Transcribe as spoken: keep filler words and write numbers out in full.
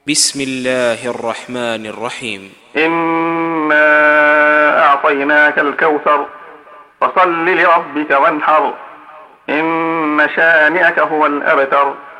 بسم الله الرحمن الرحيم. إنا أعطيناك الكوثر فصل لربك وانحر إن شانئك هو الأبتر.